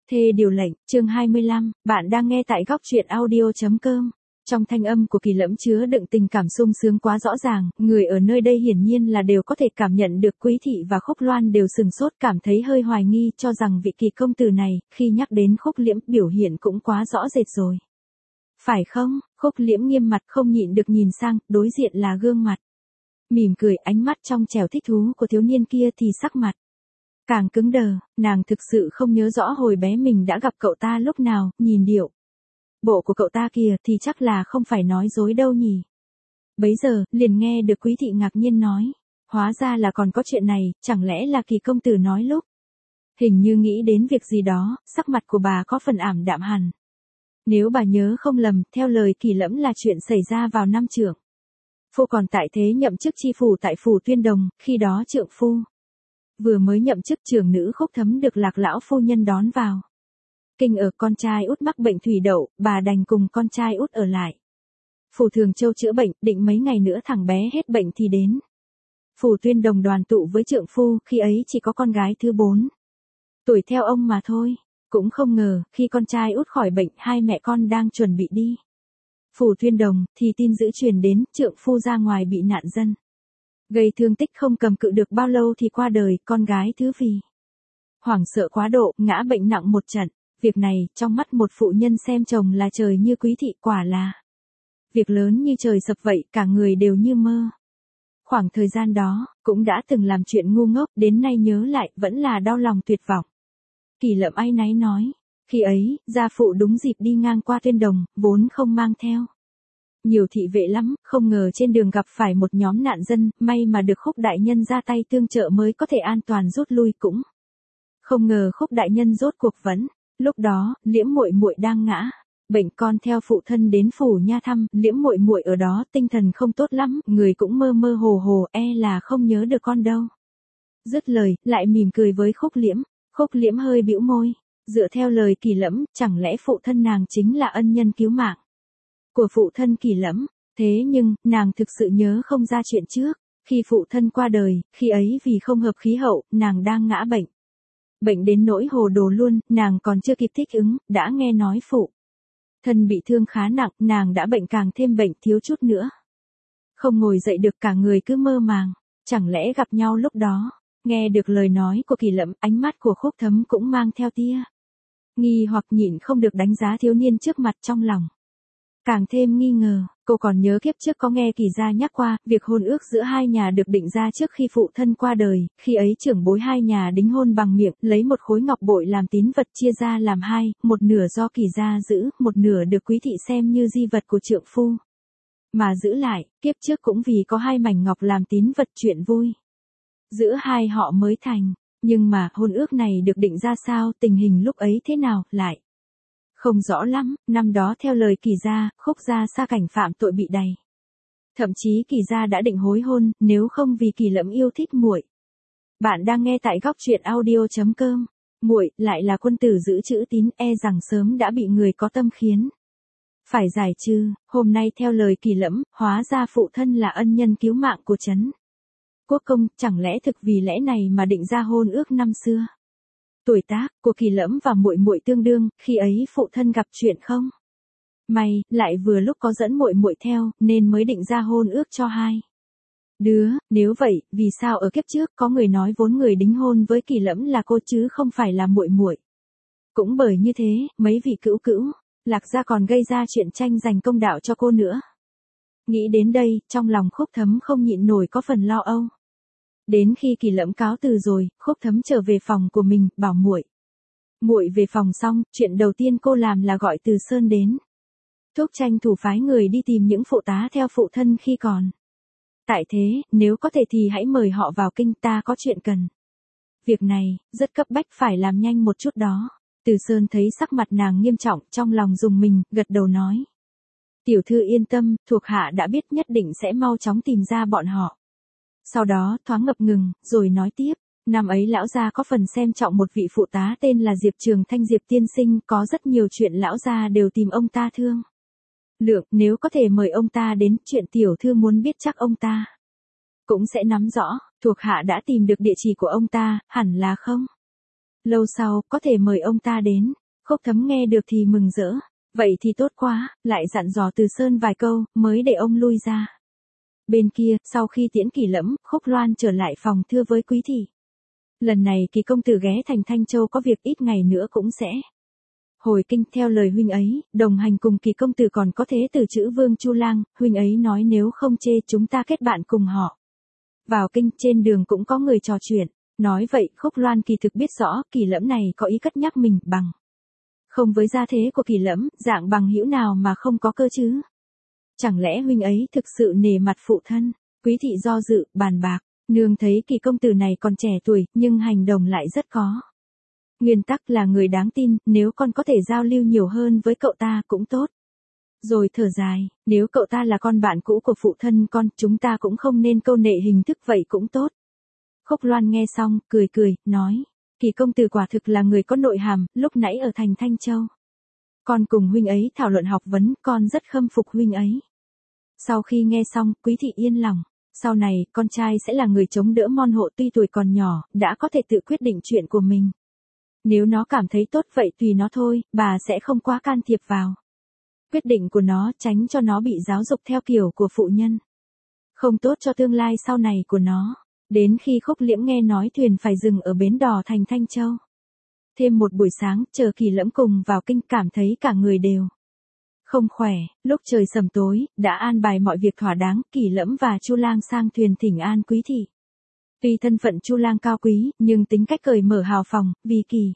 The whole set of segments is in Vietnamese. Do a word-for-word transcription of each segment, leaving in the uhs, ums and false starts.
Thê điều lệnh, chương hai mươi lăm, bạn đang nghe tại góc truyện audio.com. Trong thanh âm của Kỳ Lẫm chứa đựng tình cảm sung sướng quá rõ ràng, người ở nơi đây hiển nhiên là đều có thể cảm nhận được. Quý thị và Khúc Loan đều sừng sốt, cảm thấy hơi hoài nghi, cho rằng vị Kỳ công tử này, khi nhắc đến Khúc Liễm, biểu hiện cũng quá rõ rệt rồi. Phải không? Khúc Liễm nghiêm mặt không nhịn được nhìn sang, đối diện là gương mặt mỉm cười, ánh mắt trong trẻo thích thú của thiếu niên kia thì sắc mặt càng cứng đờ. Nàng thực sự không nhớ rõ hồi bé mình đã gặp cậu ta lúc nào, nhìn điệu bộ của cậu ta kìa thì chắc là không phải nói dối đâu nhỉ. Bấy giờ, liền nghe được Quý thị ngạc nhiên nói, hóa ra là còn có chuyện này, chẳng lẽ là Kỳ công tử nói lúc. Hình như nghĩ đến việc gì đó, sắc mặt của bà có phần ảm đạm hẳn. Nếu bà nhớ không lầm, theo lời Kỳ Lẫm là chuyện xảy ra vào năm trưởng phu còn tại thế nhậm chức chi phủ tại phủ Tuyên Đồng, khi đó trượng phu vừa mới nhậm chức, trưởng nữ Khúc Thấm được Lạc lão phu nhân đón vào kinh ở. Con trai út mắc bệnh thủy đậu, bà đành cùng con trai út ở lại phủ Thường Châu chữa bệnh, định mấy ngày nữa thằng bé hết bệnh thì đến phủ Tuyên Đồng đoàn tụ với trượng phu. Khi ấy chỉ có con gái thứ bốn tuổi theo ông mà thôi. Cũng không ngờ, khi con trai út khỏi bệnh, hai mẹ con đang chuẩn bị đi phủ Tuyên Đồng, thì tin dữ truyền đến, trượng phu ra ngoài bị nạn dân gây thương tích, không cầm cự được bao lâu thì qua đời. Con gái thứ vì hoảng sợ quá độ, ngã bệnh nặng một trận. Việc này, trong mắt một phụ nhân xem chồng là trời như Quý thị, quả là việc lớn như trời sập vậy, cả người đều như mơ. Khoảng thời gian đó, cũng đã từng làm chuyện ngu ngốc, đến nay nhớ lại, vẫn là đau lòng tuyệt vọng. Kỳ Lẫm áy náy nói, khi ấy, gia phụ đúng dịp đi ngang qua Tuyên Đồng, vốn không mang theo nhiều thị vệ lắm, không ngờ trên đường gặp phải một nhóm nạn dân, may mà được Khúc đại nhân ra tay tương trợ mới có thể an toàn rút lui. Cũng không ngờ Khúc đại nhân rốt cuộc vẫn. Lúc đó, Liễm muội muội đang ngã bệnh, con theo phụ thân đến phủ nha thăm. Liễm muội muội ở đó tinh thần không tốt lắm, người cũng mơ mơ hồ hồ, e là không nhớ được con đâu. Dứt lời, lại mỉm cười với Khúc Liễm. Khúc Liễm hơi bĩu môi, dựa theo lời Kỳ Lẫm, chẳng lẽ phụ thân nàng chính là ân nhân cứu mạng của phụ thân Kỳ Lẫm. Thế nhưng, nàng thực sự nhớ không ra chuyện trước, khi phụ thân qua đời, khi ấy vì không hợp khí hậu, nàng đang ngã bệnh. Bệnh đến nỗi hồ đồ luôn, nàng còn chưa kịp thích ứng, đã nghe nói phụ thân bị thương khá nặng, nàng đã bệnh càng thêm bệnh, thiếu chút nữa không ngồi dậy được, cả người cứ mơ màng. Chẳng lẽ gặp nhau lúc đó? Nghe được lời nói của Kỳ Lẫm, ánh mắt của Khúc Thấm cũng mang theo tia nghi hoặc, nhịn không được đánh giá thiếu niên trước mặt, trong lòng càng thêm nghi ngờ. Cô còn nhớ kiếp trước có nghe Kỳ gia nhắc qua, việc hôn ước giữa hai nhà được định ra trước khi phụ thân qua đời. Khi ấy trưởng bối hai nhà đính hôn bằng miệng, lấy một khối ngọc bội làm tín vật, chia ra làm hai, một nửa do Kỳ gia giữ, một nửa được Quý thị xem như di vật của trượng phu mà giữ lại. Kiếp trước cũng vì có hai mảnh ngọc làm tín vật, chuyện vui giữa hai họ mới thành. Nhưng mà, hôn ước này được định ra sao, tình hình lúc ấy thế nào, lại không rõ lắm. Năm đó theo lời Kỳ gia, Khúc gia xa cảnh phạm tội bị đày. Thậm chí Kỳ gia đã định hối hôn, nếu không vì Kỳ Lẫm yêu thích muội. Bạn đang nghe tại góc truyện audio.com. Muội lại là quân tử giữ chữ tín, e rằng sớm đã bị người có tâm khiến phải giải trừ. Hôm nay theo lời Kỳ Lẫm, hóa ra phụ thân là ân nhân cứu mạng của trấn Quốc công, chẳng lẽ thực vì lẽ này mà định ra hôn ước năm xưa? Tuổi tác của Kỳ Lẫm và muội muội tương đương, khi ấy phụ thân gặp chuyện không may, lại vừa lúc có dẫn muội muội theo, nên mới định ra hôn ước cho hai đứa. Nếu vậy, vì sao ở kiếp trước có người nói vốn người đính hôn với Kỳ Lẫm là cô chứ không phải là muội muội? Cũng bởi như thế, mấy vị cữu cữu Lạc gia còn gây ra chuyện tranh giành công đạo cho cô nữa. Nghĩ đến đây, trong lòng Khúc Thấm không nhịn nổi có phần lo âu. Đến khi Kỳ Lẫm cáo từ rồi, Khúc Thấm trở về phòng của mình, bảo muội muội về phòng xong, chuyện đầu tiên cô làm là gọi Từ Sơn đến, thúc tranh thủ phái người đi tìm những phụ tá theo phụ thân khi còn tại thế, nếu có thể thì hãy mời họ vào kinh, ta có chuyện cần. Việc này rất cấp bách, phải làm nhanh một chút đó. Từ Sơn thấy sắc mặt nàng nghiêm trọng, trong lòng rùng mình, gật đầu nói, tiểu thư yên tâm, thuộc hạ đã biết, nhất định sẽ mau chóng tìm ra bọn họ. Sau đó, thoáng ngập ngừng, rồi nói tiếp, năm ấy lão gia có phần xem trọng một vị phụ tá tên là Diệp Trường Thanh. Diệp tiên sinh, có rất nhiều chuyện lão gia đều tìm ông ta thương lượng, nếu có thể mời ông ta đến, chuyện tiểu thư muốn biết chắc ông ta cũng sẽ nắm rõ. Thuộc hạ đã tìm được địa chỉ của ông ta, hẳn là không lâu sau, có thể mời ông ta đến. Khúc Thấm nghe được thì mừng rỡ. Vậy thì tốt quá, lại dặn dò Từ Sơn vài câu, mới để ông lui ra. Bên kia, sau khi tiễn Kỳ Lẫm, Khúc Loan trở lại phòng thưa với Quý thị. Lần này Kỳ công tử ghé thành Thanh Châu có việc ít ngày nữa cũng sẽ hồi kinh. Theo lời huynh ấy, đồng hành cùng Kỳ công tử còn có thế tử Chữ Vương Chu Lang, huynh ấy nói nếu không chê chúng ta kết bạn cùng họ. Vào kinh, trên đường cũng có người trò chuyện. Nói vậy, Khúc Loan kỳ thực biết rõ, Kỳ Lẫm này có ý cất nhắc mình, bằng không với gia thế của Kỳ Lẫm, dạng bằng hữu nào mà không có cơ chứ? Chẳng lẽ huynh ấy thực sự nể mặt phụ thân? Quý thị do dự, bàn bạc, nương thấy Kỳ công tử này còn trẻ tuổi, nhưng hành động lại rất có nguyên tắc, là người đáng tin, nếu con có thể giao lưu nhiều hơn với cậu ta cũng tốt. Rồi thở dài, nếu cậu ta là con bạn cũ của phụ thân con, chúng ta cũng không nên câu nệ hình thức vậy cũng tốt. Khúc Loan nghe xong, cười cười, nói, Kỳ công tử quả thực là người có nội hàm, lúc nãy ở thành Thanh Châu. Con cùng huynh ấy thảo luận học vấn, con rất khâm phục huynh ấy. Sau khi nghe xong, Quý thị yên lòng. Sau này, con trai sẽ là người chống đỡ môn hộ, tuy tuổi còn nhỏ, đã có thể tự quyết định chuyện của mình. Nếu nó cảm thấy tốt vậy tùy nó thôi, bà sẽ không quá can thiệp vào quyết định của nó, tránh cho nó bị giáo dục theo kiểu của phụ nhân. Không tốt cho tương lai sau này của nó. Đến khi Khúc Liễm nghe nói thuyền phải dừng ở bến đò thành Thanh Châu. Thêm một buổi sáng, chờ Kỳ Lẫm cùng vào kinh, cảm thấy cả người đều không khỏe. Lúc trời sầm tối, đã an bài mọi việc thỏa đáng, Kỳ Lẫm và Chu Lang sang thuyền thỉnh an Quý thị. Tuy thân phận Chu Lang cao quý, nhưng tính cách cởi mở hào phóng, vì Kỳ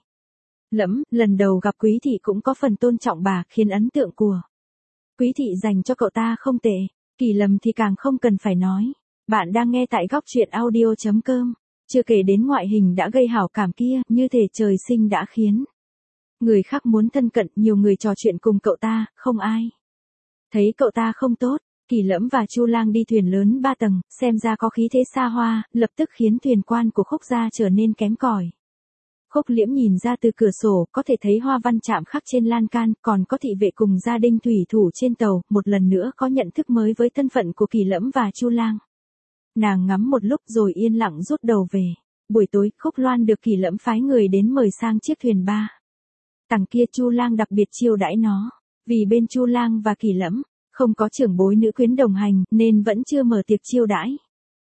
Lẫm lần đầu gặp Quý thị cũng có phần tôn trọng bà, khiến ấn tượng của Quý thị dành cho cậu ta không tệ. Kỳ Lầm thì càng không cần phải nói. Bạn đang nghe tại góc truyện audio chấm com. Chưa kể đến ngoại hình đã gây hảo cảm kia, như thể trời sinh đã khiến người khác muốn thân cận. Nhiều người trò chuyện cùng cậu ta, không ai thấy cậu ta không tốt. Kỳ Lẫm và Chu Lang đi thuyền lớn ba tầng, xem ra có khí thế xa hoa, lập tức khiến thuyền quan của Khúc gia trở nên kém cỏi. Khúc Liễm nhìn ra từ cửa sổ, có thể thấy hoa văn chạm khắc trên lan can, còn có thị vệ cùng gia đình thủy thủ trên tàu, một lần nữa có nhận thức mới với thân phận của Kỳ Lẫm và Chu Lang. Nàng ngắm một lúc rồi yên lặng rút đầu về. Buổi tối, Khúc Loan được Kỳ Lẫm phái người đến mời sang chiếc thuyền ba tầng kia. Chu Lang đặc biệt chiêu đãi nó, vì bên Chu Lang và Kỳ Lẫm không có trưởng bối nữ quyến đồng hành, nên vẫn chưa mở tiệc chiêu đãi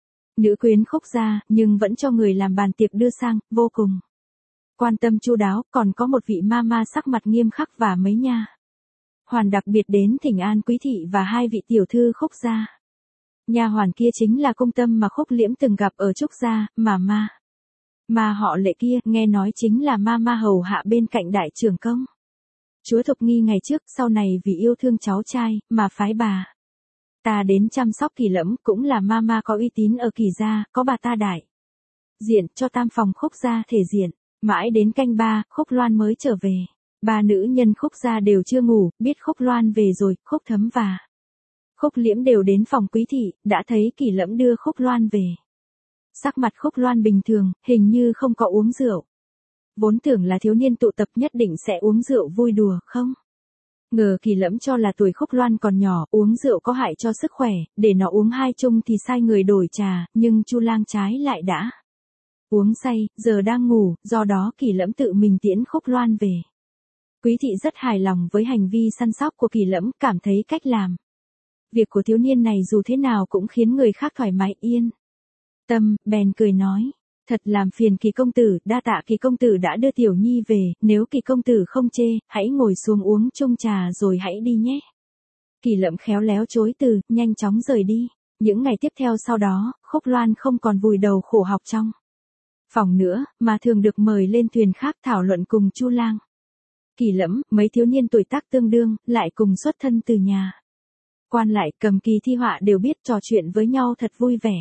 nữ quyến Khúc gia, nhưng vẫn cho người làm bàn tiệc đưa sang, vô cùng quan tâm chu đáo. Còn có một vị ma ma sắc mặt nghiêm khắc và mấy nha hoàn đặc biệt đến thỉnh an Quý thị và hai vị tiểu thư Khúc gia. Nha hoàn kia chính là Cung Tâm mà Khúc Liễm từng gặp ở Trúc gia, mà ma mà họ Lệ kia, nghe nói chính là ma ma hầu hạ bên cạnh đại trưởng công chúa Thục Nghi ngày trước, sau này vì yêu thương cháu trai mà phái bà ta đến chăm sóc Kỳ Lẫm, cũng là ma ma có uy tín ở Kỳ gia, có bà ta đại diện cho tam phòng Khúc gia thể diện. Mãi đến canh ba, Khúc Loan mới trở về. Ba nữ nhân Khúc gia đều chưa ngủ, biết Khúc Loan về rồi, Khúc Thấm và Khúc Liễm đều đến phòng Quý thị, đã thấy Kỳ Lẫm đưa Khúc Loan về. Sắc mặt Khúc Loan bình thường, hình như không có uống rượu. Vốn tưởng là thiếu niên tụ tập nhất định sẽ uống rượu vui đùa, không ngờ Kỳ Lẫm cho là tuổi Khúc Loan còn nhỏ, uống rượu có hại cho sức khỏe, để nó uống hai chung thì sai người đổi trà, nhưng Chu Lang trái lại đã uống say, giờ đang ngủ, do đó Kỳ Lẫm tự mình tiễn Khúc Loan về. Quý thị rất hài lòng với hành vi săn sóc của Kỳ Lẫm, cảm thấy cách làm việc của thiếu niên này dù thế nào cũng khiến người khác thoải mái yên tâm, bèn cười nói, thật làm phiền Kỳ công tử, đa tạ Kỳ công tử đã đưa tiểu nhi về, nếu Kỳ công tử không chê, hãy ngồi xuống uống chung trà rồi hãy đi nhé. Kỳ Lẫm khéo léo chối từ, nhanh chóng rời đi. Những ngày tiếp theo sau đó, Khúc Loan không còn vùi đầu khổ học trong phòng nữa, mà thường được mời lên thuyền khác thảo luận cùng Chu Lang, Kỳ Lẫm. Mấy thiếu niên tuổi tác tương đương, lại cùng xuất thân từ nhà quan lại, cầm kỳ thi họa đều biết trò chuyện với nhau thật vui vẻ.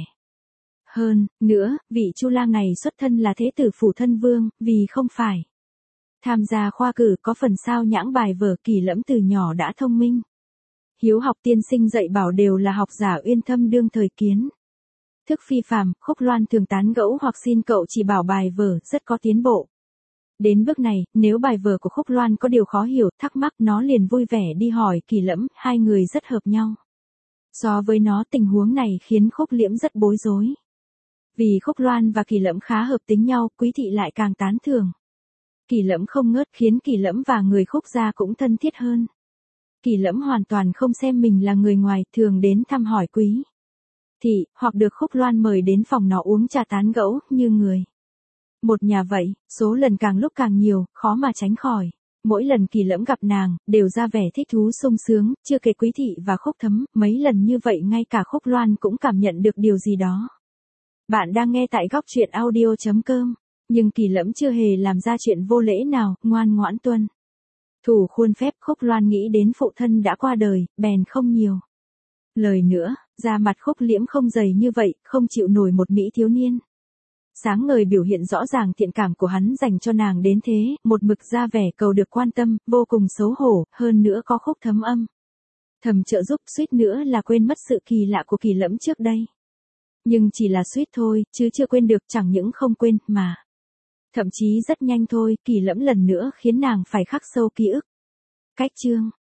Hơn nữa, vị Chu Lang này xuất thân là thế tử phủ thân vương, vì không phải tham gia khoa cử có phần sao nhãng bài vở. Kỳ Lẫm từ nhỏ đã thông minh, hiếu học, tiên sinh dạy bảo đều là học giả uyên thâm, đương thời kiến thức phi phàm. Khúc Loan thường tán gẫu hoặc xin cậu chỉ bảo bài vở, rất có tiến bộ. Đến bước này, nếu bài vở của Khúc Loan có điều khó hiểu, thắc mắc, nó liền vui vẻ đi hỏi Kỳ Lẫm, hai người rất hợp nhau. So với nó, tình huống này khiến Khúc Liễm rất bối rối. Vì Khúc Loan và Kỳ Lẫm khá hợp tính nhau, Quý thị lại càng tán thưởng Kỳ Lẫm không ngớt khiến Kỳ Lẫm và người Khúc gia cũng thân thiết hơn. Kỳ Lẫm hoàn toàn không xem mình là người ngoài, thường đến thăm hỏi Quý thị, hoặc được Khúc Loan mời đến phòng nó uống trà tán gẫu, như người một nhà vậy, số lần càng lúc càng nhiều, khó mà tránh khỏi. Mỗi lần Kỳ Lẫm gặp nàng, đều ra vẻ thích thú sung sướng, chưa kể Quý thị và Khúc Thấm, mấy lần như vậy ngay cả Khúc Loan cũng cảm nhận được điều gì đó. Bạn đang nghe tại góc truyện audio chấm com, nhưng Kỳ Lẫm chưa hề làm ra chuyện vô lễ nào, ngoan ngoãn tuân thủ khuôn phép. Khúc Loan nghĩ đến phụ thân đã qua đời, bèn không nhiều lời nữa, da mặt Khúc Liễm không dày như vậy, không chịu nổi một mỹ thiếu niên sáng ngời biểu hiện rõ ràng thiện cảm của hắn dành cho nàng đến thế, một mực ra vẻ cầu được quan tâm, vô cùng xấu hổ, hơn nữa có Khúc Thấm âm thầm trợ giúp, suýt nữa là quên mất sự kỳ lạ của Kỳ Lẫm trước đây. Nhưng chỉ là suýt thôi, chứ chưa quên được, chẳng những không quên, mà thậm chí rất nhanh thôi, Kỳ Lẫm lần nữa khiến nàng phải khắc sâu ký ức. Cách chương